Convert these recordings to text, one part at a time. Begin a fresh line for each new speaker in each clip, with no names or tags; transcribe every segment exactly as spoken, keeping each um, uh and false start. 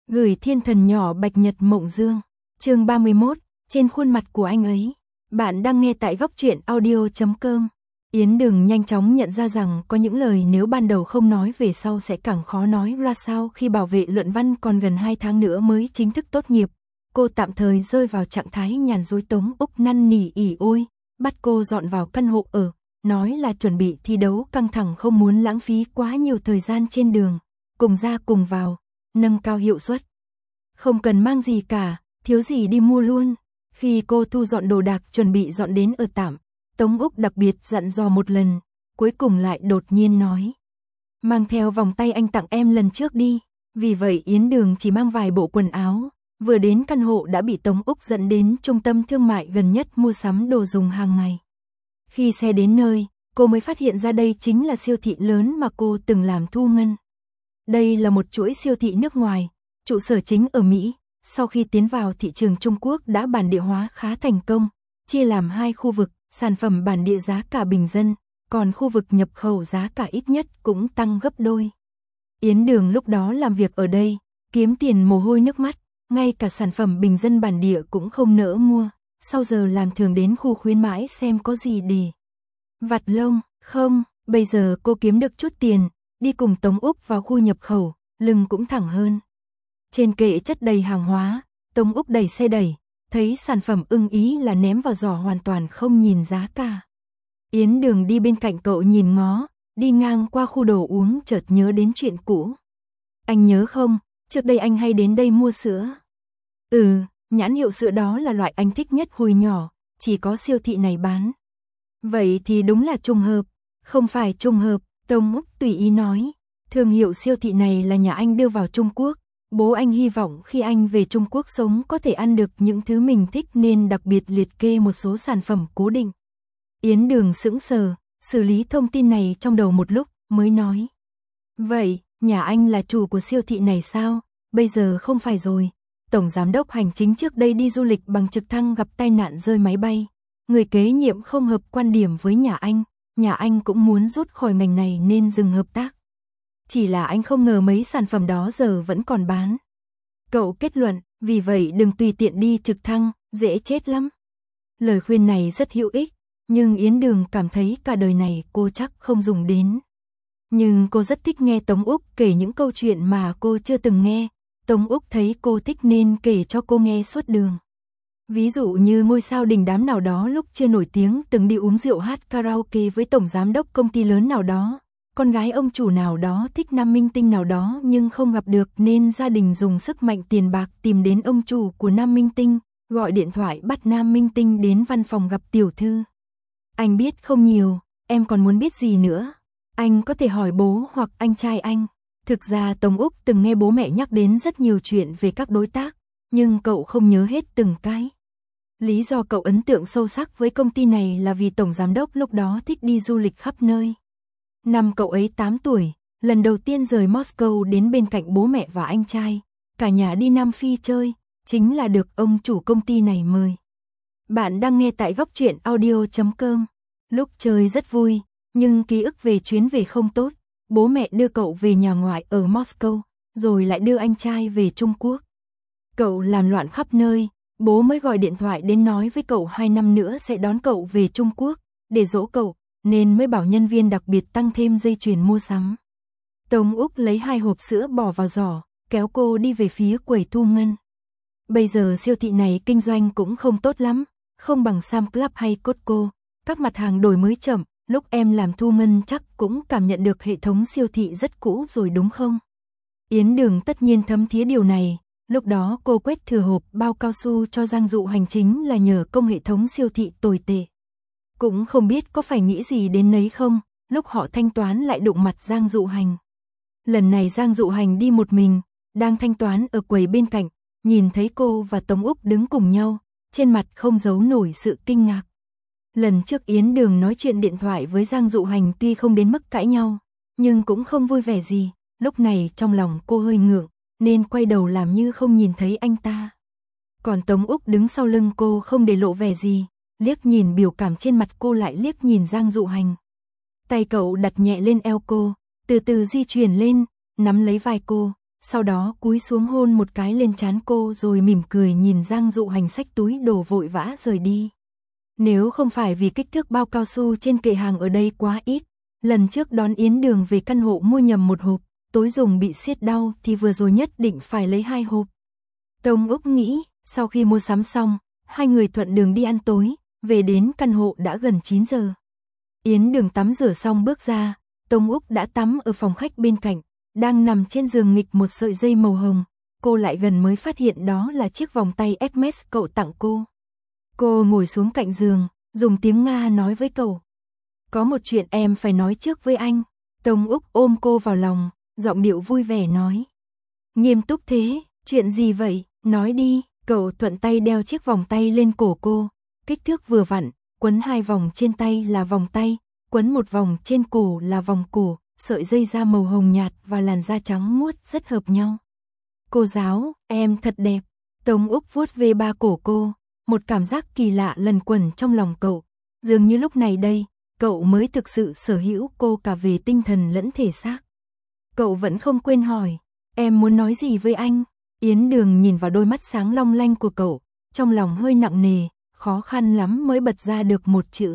Gửi thiên thần nhỏ Bạch Nhật Mộng Dương. Chương ba mươi mốt, trên khuôn mặt của anh ấy. Bạn đang nghe tại góc truyện audio chấm com. Yến Đường nhanh chóng nhận ra rằng có những lời nếu ban đầu không nói về sau sẽ càng khó nói ra sao. Khi bảo vệ luận văn còn gần hai tháng nữa mới chính thức tốt nghiệp, cô tạm thời rơi vào trạng thái nhàn rỗi. Tống Úc năn nỉ ỉ ôi, bắt cô dọn vào căn hộ ở, nói là chuẩn bị thi đấu căng thẳng không muốn lãng phí quá nhiều thời gian trên đường, cùng ra cùng vào, nâng cao hiệu suất. Không cần mang gì cả, thiếu gì đi mua luôn. Khi cô thu dọn đồ đạc chuẩn bị dọn đến ở tạm, Tống Úc đặc biệt dặn dò một lần, cuối cùng lại đột nhiên nói: mang theo vòng tay anh tặng em lần trước đi. Vì vậy Yến Đường chỉ mang vài bộ quần áo, vừa đến căn hộ đã bị Tống Úc dẫn đến trung tâm thương mại gần nhất mua sắm đồ dùng hàng ngày. Khi xe đến nơi, cô mới phát hiện ra đây chính là siêu thị lớn mà cô từng làm thu ngân. Đây là một chuỗi siêu thị nước ngoài, trụ sở chính ở Mỹ, sau khi tiến vào thị trường Trung Quốc đã bản địa hóa khá thành công, chia làm hai khu vực, sản phẩm bản địa giá cả bình dân, còn khu vực nhập khẩu giá cả ít nhất cũng tăng gấp đôi. Yến Đường lúc đó làm việc ở đây, kiếm tiền mồ hôi nước mắt, ngay cả sản phẩm bình dân bản địa cũng không nỡ mua, sau giờ làm thường đến khu khuyến mãi xem có gì để vặt lông. Không, bây giờ cô kiếm được chút tiền, đi cùng Tống Úc vào khu nhập khẩu, lưng cũng thẳng hơn. Trên kệ chất đầy hàng hóa, Tống Úc đẩy xe đẩy, thấy sản phẩm ưng ý là ném vào giỏ hoàn toàn không nhìn giá cả. Yến Đường đi bên cạnh cậu nhìn ngó, đi ngang qua khu đồ uống chợt nhớ đến chuyện cũ. Anh nhớ không, trước đây anh hay đến đây mua sữa. Ừ, nhãn hiệu sữa đó là loại anh thích nhất hồi nhỏ, chỉ có siêu thị này bán. Vậy thì đúng là trùng hợp. Không phải trùng hợp, Tống Úc tùy ý nói. Thương hiệu siêu thị này là nhà anh đưa vào Trung Quốc. Bố anh hy vọng khi anh về Trung Quốc sống có thể ăn được những thứ mình thích nên đặc biệt liệt kê một số sản phẩm cố định. Yến Đường sững sờ, xử lý thông tin này trong đầu một lúc, mới nói. Vậy, nhà anh là chủ của siêu thị này sao? Bây giờ không phải rồi. Tổng giám đốc hành chính trước đây đi du lịch bằng trực thăng gặp tai nạn rơi máy bay. Người kế nhiệm không hợp quan điểm với nhà anh, nhà anh cũng muốn rút khỏi ngành này nên dừng hợp tác. Chỉ là anh không ngờ mấy sản phẩm đó giờ vẫn còn bán. Cậu kết luận, vì vậy đừng tùy tiện đi trực thăng, dễ chết lắm. Lời khuyên này rất hữu ích, nhưng Yến Đường cảm thấy cả đời này cô chắc không dùng đến. Nhưng cô rất thích nghe Tống Úc kể những câu chuyện mà cô chưa từng nghe. Tống Úc thấy cô thích nên kể cho cô nghe suốt đường. Ví dụ như ngôi sao đình đám nào đó lúc chưa nổi tiếng từng đi uống rượu hát karaoke với tổng giám đốc công ty lớn nào đó. Con gái ông chủ nào đó thích nam minh tinh nào đó nhưng không gặp được nên gia đình dùng sức mạnh tiền bạc tìm đến ông chủ của nam minh tinh, gọi điện thoại bắt nam minh tinh đến văn phòng gặp tiểu thư. Anh biết không nhiều, em còn muốn biết gì nữa? Anh có thể hỏi bố hoặc anh trai anh. Thực ra Tống Úc từng nghe bố mẹ nhắc đến rất nhiều chuyện về các đối tác, nhưng cậu không nhớ hết từng cái. Lý do cậu ấn tượng sâu sắc với công ty này là vì tổng giám đốc lúc đó thích đi du lịch khắp nơi. Năm cậu ấy tám tuổi, lần đầu tiên rời Moscow đến bên cạnh bố mẹ và anh trai, cả nhà đi Nam Phi chơi, chính là được ông chủ công ty này mời. Bạn đang nghe tại góc truyện audio chấm com. Lúc chơi rất vui, nhưng ký ức về chuyến về không tốt. Bố mẹ đưa cậu về nhà ngoại ở Moscow, rồi lại đưa anh trai về Trung Quốc. Cậu làm loạn khắp nơi, bố mới gọi điện thoại đến nói với cậu hai năm nữa sẽ đón cậu về Trung Quốc, để dỗ cậu, nên mới bảo nhân viên đặc biệt tăng thêm dây chuyền mua sắm. Tống Úc lấy hai hộp sữa bỏ vào giỏ, kéo cô đi về phía quầy thu ngân. Bây giờ siêu thị này kinh doanh cũng không tốt lắm, không bằng Sam Club hay Costco, các mặt hàng đổi mới chậm. Lúc em làm thu ngân chắc cũng cảm nhận được hệ thống siêu thị rất cũ rồi đúng không? Yến Đường tất nhiên thấm thía điều này, lúc đó cô quét thừa hộp bao cao su cho Giang Dụ Hành chính là nhờ công hệ thống siêu thị tồi tệ. Cũng không biết có phải nghĩ gì đến nấy không, lúc họ thanh toán lại đụng mặt Giang Dụ Hành. Lần này Giang Dụ Hành đi một mình, đang thanh toán ở quầy bên cạnh, nhìn thấy cô và Tống Úc đứng cùng nhau, trên mặt không giấu nổi sự kinh ngạc. Lần trước Yến Đường nói chuyện điện thoại với Giang Dụ Hành tuy không đến mức cãi nhau, nhưng cũng không vui vẻ gì, lúc này trong lòng cô hơi ngượng, nên quay đầu làm như không nhìn thấy anh ta. Còn Tống Úc đứng sau lưng cô không để lộ vẻ gì, liếc nhìn biểu cảm trên mặt cô lại liếc nhìn Giang Dụ Hành. Tay cậu đặt nhẹ lên eo cô, từ từ di chuyển lên, nắm lấy vai cô, sau đó cúi xuống hôn một cái lên trán cô rồi mỉm cười nhìn Giang Dụ Hành xách túi đồ vội vã rời đi. Nếu không phải vì kích thước bao cao su trên kệ hàng ở đây quá ít, lần trước đón Yến Đường về căn hộ mua nhầm một hộp, tối dùng bị siết đau thì vừa rồi nhất định phải lấy hai hộp. Tống Úc nghĩ, sau khi mua sắm xong, hai người thuận đường đi ăn tối, về đến căn hộ đã gần chín giờ. Yến Đường tắm rửa xong bước ra, Tống Úc đã tắm ở phòng khách bên cạnh, đang nằm trên giường nghịch một sợi dây màu hồng, cô lại gần mới phát hiện đó là chiếc vòng tay Hermes cậu tặng cô. Cô ngồi xuống cạnh giường, dùng tiếng Nga nói với cậu. Có một chuyện em phải nói trước với anh. Tống Úc ôm cô vào lòng, giọng điệu vui vẻ nói. Nghiêm túc thế, chuyện gì vậy, nói đi. Cậu thuận tay đeo chiếc vòng tay lên cổ cô, kích thước vừa vặn, quấn hai vòng trên tay là vòng tay, quấn một vòng trên cổ là vòng cổ, sợi dây da màu hồng nhạt và làn da trắng muốt rất hợp nhau. Cô giáo, em thật đẹp. Tống Úc vuốt về ba cổ cô, một cảm giác kỳ lạ lần quẩn trong lòng cậu, dường như lúc này đây, cậu mới thực sự sở hữu cô cả về tinh thần lẫn thể xác. Cậu vẫn không quên hỏi, em muốn nói gì với anh? Yến Đường nhìn vào đôi mắt sáng long lanh của cậu, trong lòng hơi nặng nề, khó khăn lắm mới bật ra được một chữ.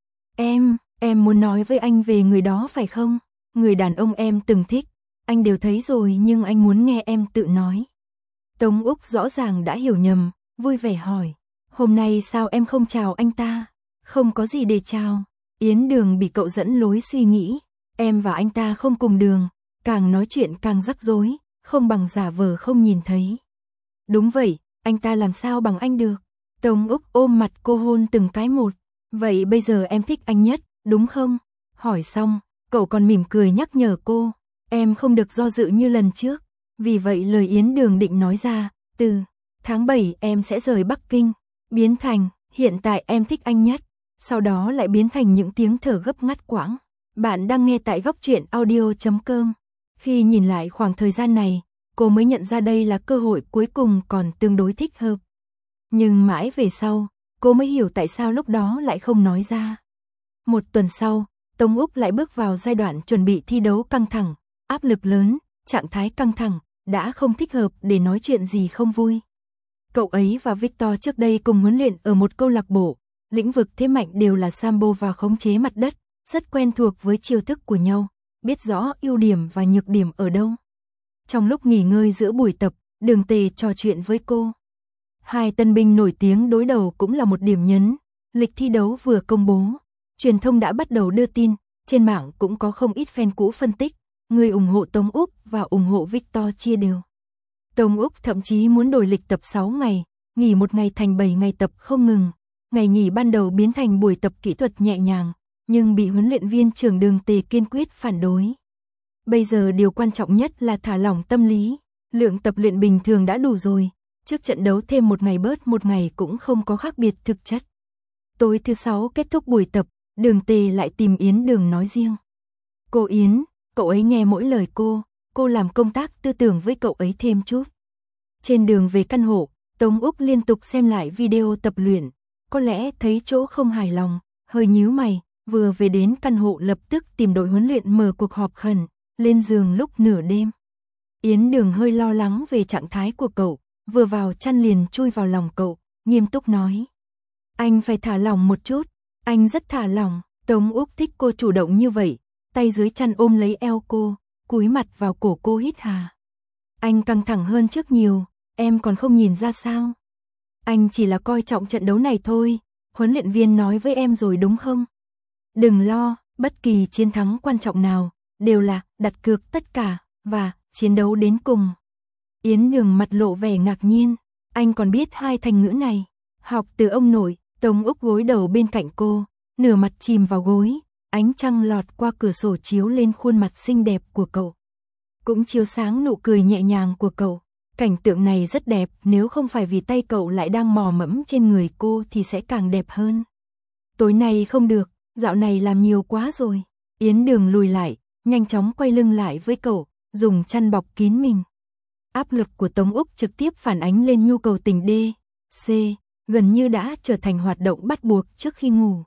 Em, em muốn nói với anh về người đó phải không? Người đàn ông em từng thích, anh đều thấy rồi nhưng anh muốn nghe em tự nói. Tống Úc rõ ràng đã hiểu nhầm, vui vẻ hỏi, hôm nay sao em không chào anh ta? Không có gì để chào. Yến Đường bị cậu dẫn lối suy nghĩ, em và anh ta không cùng đường, càng nói chuyện càng rắc rối, không bằng giả vờ không nhìn thấy. Đúng vậy, anh ta làm sao bằng anh được? Tống Úc ôm mặt cô hôn từng cái một. Vậy bây giờ em thích anh nhất, đúng không? Hỏi xong, cậu còn mỉm cười nhắc nhở cô, em không được do dự như lần trước. Vì vậy lời Yến Đường định nói ra, từ tháng bảy em sẽ rời Bắc Kinh, biến thành, hiện tại em thích anh nhất. Sau đó lại biến thành những tiếng thở gấp ngắt quãng. Bạn đang nghe tại góc truyện audio chấm com. Khi nhìn lại khoảng thời gian này, cô mới nhận ra đây là cơ hội cuối cùng còn tương đối thích hợp. Nhưng mãi về sau, cô mới hiểu tại sao lúc đó lại không nói ra. Một tuần sau, Tống Úc lại bước vào giai đoạn chuẩn bị thi đấu căng thẳng, áp lực lớn, trạng thái căng thẳng, đã không thích hợp để nói chuyện gì không vui. Cậu ấy và Victor trước đây cùng huấn luyện ở một câu lạc bộ, lĩnh vực thế mạnh đều là sambo và khống chế mặt đất, rất quen thuộc với chiêu thức của nhau, biết rõ ưu điểm và nhược điểm ở đâu. Trong lúc nghỉ ngơi giữa buổi tập, Đường Tề trò chuyện với cô. Hai tân binh nổi tiếng đối đầu cũng là một điểm nhấn, lịch thi đấu vừa công bố, truyền thông đã bắt đầu đưa tin, trên mạng cũng có không ít fan cũ phân tích, người ủng hộ Tống Úc và ủng hộ Victor chia đều. Tống Úc thậm chí muốn đổi lịch tập sáu ngày, nghỉ một ngày thành bảy ngày tập không ngừng. Ngày nghỉ ban đầu biến thành buổi tập kỹ thuật nhẹ nhàng, nhưng bị huấn luyện viên trưởng Đường Tề kiên quyết phản đối. Bây giờ điều quan trọng nhất là thả lỏng tâm lý, lượng tập luyện bình thường đã đủ rồi, trước trận đấu thêm một ngày bớt một ngày cũng không có khác biệt thực chất. Tối thứ sáu kết thúc buổi tập, Đường Tề lại tìm Yến Đường nói riêng. Cô Yến, cậu ấy nghe mỗi lời cô, cô làm công tác tư tưởng với cậu ấy thêm chút. Trên đường về căn hộ, Tống Úc liên tục xem lại video tập luyện. Có lẽ thấy chỗ không hài lòng, hơi nhíu mày, vừa về đến căn hộ lập tức tìm đội huấn luyện mở cuộc họp khẩn, lên giường lúc nửa đêm. Yến Đường hơi lo lắng về trạng thái của cậu, vừa vào chăn liền chui vào lòng cậu, nghiêm túc nói. Anh phải thả lỏng một chút, anh rất thả lỏng. Tống Úc thích cô chủ động như vậy, tay dưới chăn ôm lấy eo cô, cúi mặt vào cổ cô hít hà. Anh căng thẳng hơn trước nhiều, em còn không nhìn ra sao? Anh chỉ là coi trọng trận đấu này thôi, huấn luyện viên nói với em rồi đúng không? Đừng lo, bất kỳ chiến thắng quan trọng nào, đều là đặt cược tất cả, và chiến đấu đến cùng. Yến Đường mặt lộ vẻ ngạc nhiên, anh còn biết hai thành ngữ này, học từ ông nội. Tống Úc gối đầu bên cạnh cô, nửa mặt chìm vào gối, ánh trăng lọt qua cửa sổ chiếu lên khuôn mặt xinh đẹp của cậu. Cũng chiếu sáng nụ cười nhẹ nhàng của cậu. Cảnh tượng này rất đẹp, nếu không phải vì tay cậu lại đang mò mẫm trên người cô thì sẽ càng đẹp hơn. Tối nay không được, dạo này làm nhiều quá rồi. Yến Đường lùi lại, nhanh chóng quay lưng lại với cậu, dùng chăn bọc kín mình. Áp lực của Tống Úc trực tiếp phản ánh lên nhu cầu tình D, C, gần như đã trở thành hoạt động bắt buộc trước khi ngủ.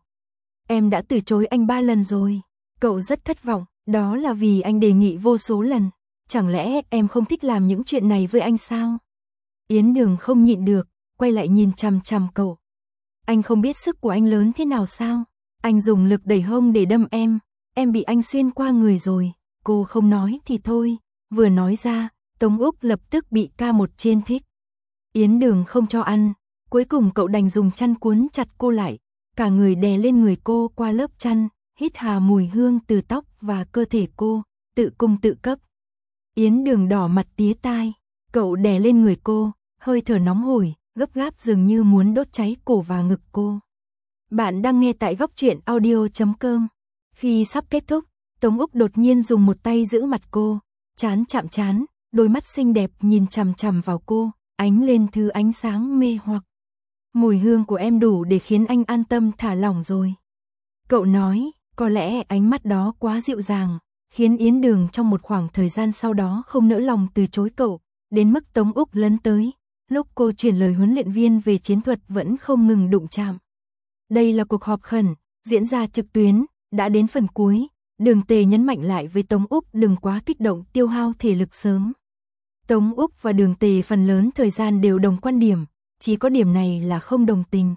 Em đã từ chối anh ba lần rồi. Cậu rất thất vọng, đó là vì anh đề nghị vô số lần. chẳng lẽ em không thích làm những chuyện này với anh sao? Yến Đường không nhịn được, quay lại nhìn chằm chằm cậu. Anh không biết sức của anh lớn thế nào sao? Anh dùng lực đẩy hông để đâm em, em bị anh xuyên qua người rồi. Cô không nói thì thôi, vừa nói ra, Tống Úc lập tức bị ca một trên thích. Yến Đường không cho ăn, cuối cùng cậu đành dùng chăn cuốn chặt cô lại, cả người đè lên người cô qua lớp chăn, hít hà mùi hương từ tóc và cơ thể cô, tự cung tự cấp. Yến Đường đỏ mặt tía tai, cậu đè lên người cô, hơi thở nóng hổi, gấp gáp dường như muốn đốt cháy cổ và ngực cô. Bạn đang nghe tại góc truyện audio chấm com. Khi sắp kết thúc, Tống Úc đột nhiên dùng một tay giữ mặt cô, trán chạm trán, đôi mắt xinh đẹp nhìn chằm chằm vào cô, ánh lên thứ ánh sáng mê hoặc. Mùi hương của em đủ để khiến anh an tâm thả lỏng rồi. Cậu nói, có lẽ ánh mắt đó quá dịu dàng, khiến Yến Đường trong một khoảng thời gian sau đó không nỡ lòng từ chối cậu, đến mức Tống Úc lấn tới. Lúc cô truyền lời huấn luyện viên về chiến thuật vẫn không ngừng đụng chạm. Đây là cuộc họp khẩn, diễn ra trực tuyến, đã đến phần cuối, Đường Tề nhấn mạnh lại với Tống Úc đừng quá kích động tiêu hao thể lực sớm. Tống Úc và Đường Tề phần lớn thời gian đều đồng quan điểm, chỉ có điểm này là không đồng tình.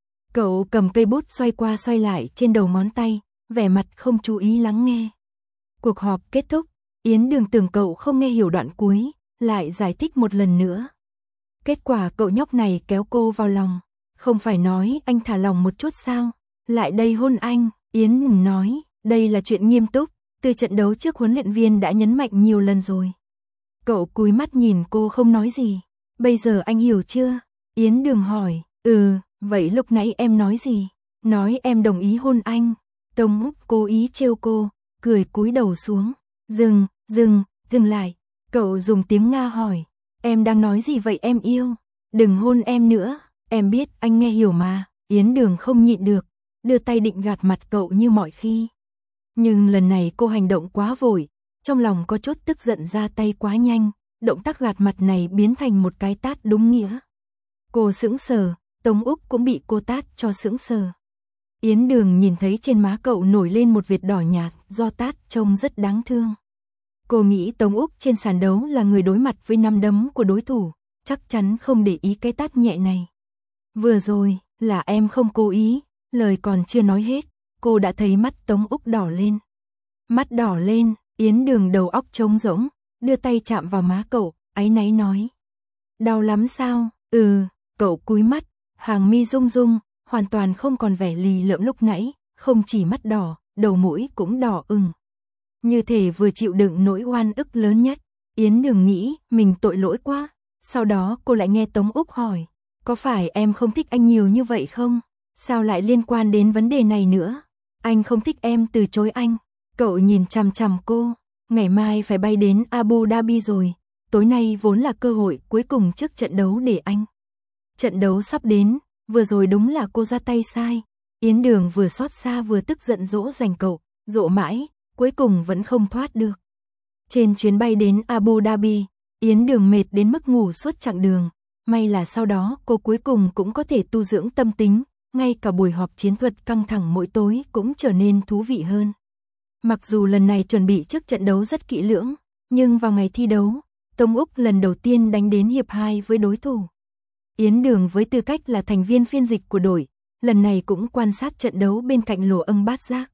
Cậu cầm cây bút xoay qua xoay lại trên đầu ngón tay, vẻ mặt không chú ý lắng nghe. Cuộc họp kết thúc, Yến Đường tưởng cậu không nghe hiểu đoạn cuối, lại giải thích một lần nữa. Kết quả cậu nhóc này kéo cô vào lòng, không phải nói anh thả lòng một chút sao, lại đây hôn anh. Yến Đường nói, đây là chuyện nghiêm túc, từ trận đấu trước huấn luyện viên đã nhấn mạnh nhiều lần rồi. Cậu cúi mắt nhìn cô không nói gì, bây giờ anh hiểu chưa? Yến Đường hỏi, ừ, vậy lúc nãy em nói gì? Nói em đồng ý hôn anh. Tống Úc cố ý trêu cô, cười cúi đầu xuống, dừng, dừng, dừng lại. Cậu dùng tiếng Nga hỏi, em đang nói gì vậy em yêu? Đừng hôn em nữa, em biết anh nghe hiểu mà. Yến Đường không nhịn được, đưa tay định gạt mặt cậu như mọi khi. Nhưng lần này cô hành động quá vội, trong lòng có chút tức giận ra tay quá nhanh, động tác gạt mặt này biến thành một cái tát đúng nghĩa. Cô sững sờ, Tống Úc cũng bị cô tát cho sững sờ. Yến Đường nhìn thấy trên má cậu nổi lên một vệt đỏ nhạt do tát trông rất đáng thương. Cô nghĩ Tống Úc trên sàn đấu là người đối mặt với năm đấm của đối thủ, chắc chắn không để ý cái tát nhẹ này. Vừa rồi, là em không cố ý, lời còn chưa nói hết, cô đã thấy mắt Tống Úc đỏ lên. Mắt đỏ lên, Yến Đường đầu óc trống rỗng, đưa tay chạm vào má cậu, áy náy nói. Đau lắm sao? Ừ, cậu cúi mắt, hàng mi rung rung, hoàn toàn không còn vẻ lì lợm lúc nãy, không chỉ mắt đỏ, đầu mũi cũng đỏ ửng. Như thể vừa chịu đựng nỗi oan ức lớn nhất. Yến Đường nghĩ mình tội lỗi quá. Sau đó cô lại nghe Tống Úc hỏi, có phải em không thích anh nhiều như vậy không? Sao lại liên quan đến vấn đề này nữa? Anh không thích em từ chối anh. Cậu nhìn chằm chằm cô, ngày mai phải bay đến Abu Dhabi rồi, tối nay vốn là cơ hội cuối cùng trước trận đấu để anh. Trận đấu sắp đến, vừa rồi đúng là cô ra tay sai. Yến Đường vừa xót xa vừa tức giận dỗ dành cậu, dỗ mãi, cuối cùng vẫn không thoát được. Trên chuyến bay đến Abu Dhabi, Yến Đường mệt đến mức ngủ suốt chặng đường, may là sau đó cô cuối cùng cũng có thể tu dưỡng tâm tính, ngay cả buổi họp chiến thuật căng thẳng mỗi tối cũng trở nên thú vị hơn. Mặc dù lần này chuẩn bị trước trận đấu rất kỹ lưỡng, nhưng vào ngày thi đấu, Tống Úc lần đầu tiên đánh đến hiệp hai với đối thủ. Yến Đường với tư cách là thành viên phiên dịch của đội, lần này cũng quan sát trận đấu bên cạnh lỗ âng bát giác.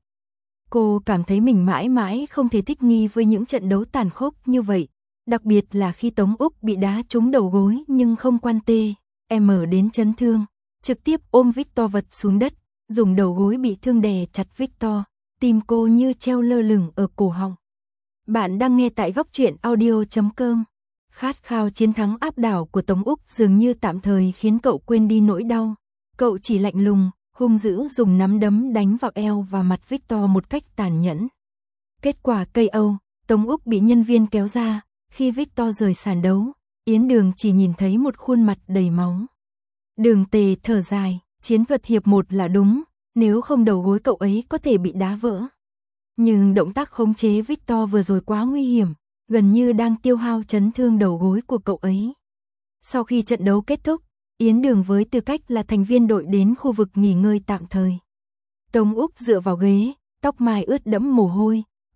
Cô cảm thấy mình mãi mãi không thể thích nghi với những trận đấu tàn khốc như vậy, đặc biệt là khi Tống Úc bị đá trúng đầu gối nhưng không quan tê, em mở đến chấn thương, trực tiếp ôm Victor vật xuống đất, dùng đầu gối bị thương đè chặt Victor, tim cô như treo lơ lửng ở cổ họng. Bạn đang nghe tại góc truyện audio chấm com. Khát khao chiến thắng áp đảo của Tống Úc dường như tạm thời khiến cậu quên đi nỗi đau. Cậu chỉ lạnh lùng, hung dữ dùng nắm đấm đánh vào eo và mặt Victor một cách tàn nhẫn. Kết quả ca o, Tống Úc bị nhân viên kéo ra, khi Victor rời sàn đấu, Yến Đường chỉ nhìn thấy một khuôn mặt đầy máu. Đường Tề thở dài, chiến thuật hiệp một là đúng, nếu không đầu gối cậu ấy có thể bị đá vỡ. Nhưng động tác khống chế Victor vừa rồi quá nguy hiểm, gần như đang tiêu hao chấn thương đầu gối của cậu ấy. Sau khi trận đấu kết thúc, Yến Đường với tư cách là thành viên đội đến khu vực nghỉ ngơi tạm thời. Tống Úc dựa vào ghế, tóc mai ướt đẫm mồ hôi, cơ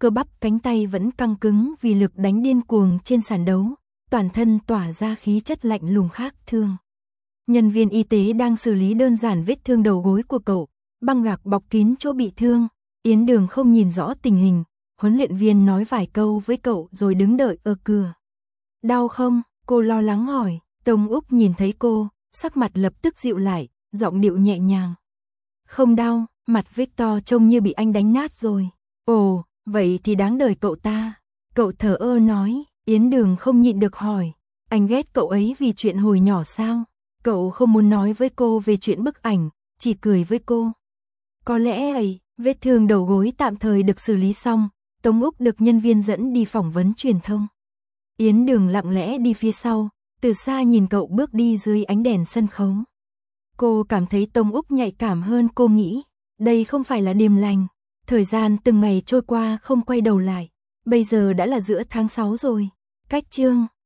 cơ bắp cánh tay vẫn căng cứng vì lực đánh điên cuồng trên sàn đấu, toàn thân tỏa ra khí chất lạnh lùng khác thường. Nhân viên y tế đang xử lý đơn giản vết thương đầu gối của cậu, băng gạc bọc kín chỗ bị thương. Yến Đường không nhìn rõ tình hình, huấn luyện viên nói vài câu với cậu rồi đứng đợi ở cửa. Đau không? Cô lo lắng hỏi. Tông Úc nhìn thấy cô, sắc mặt lập tức dịu lại, giọng điệu nhẹ nhàng. Không đau, mặt Victor trông như bị anh đánh nát rồi. Ồ, vậy thì đáng đời cậu ta. Cậu thờ ơ nói. Yến Đường không nhịn được hỏi. Anh ghét cậu ấy vì chuyện hồi nhỏ sao? Cậu không muốn nói với cô về chuyện bức ảnh, chỉ cười với cô. Có lẽ ấy, vết thương đầu gối tạm thời được xử lý xong, Tông Úc được nhân viên dẫn đi phỏng vấn truyền thông. Yến Đường lặng lẽ đi phía sau, từ xa nhìn cậu bước đi dưới ánh đèn sân khấu. Cô cảm thấy Tông Úc nhạy cảm hơn cô nghĩ, đây không phải là điềm lành. Thời gian từng ngày trôi qua không quay đầu lại, bây giờ đã là giữa tháng sáu rồi. Cách chương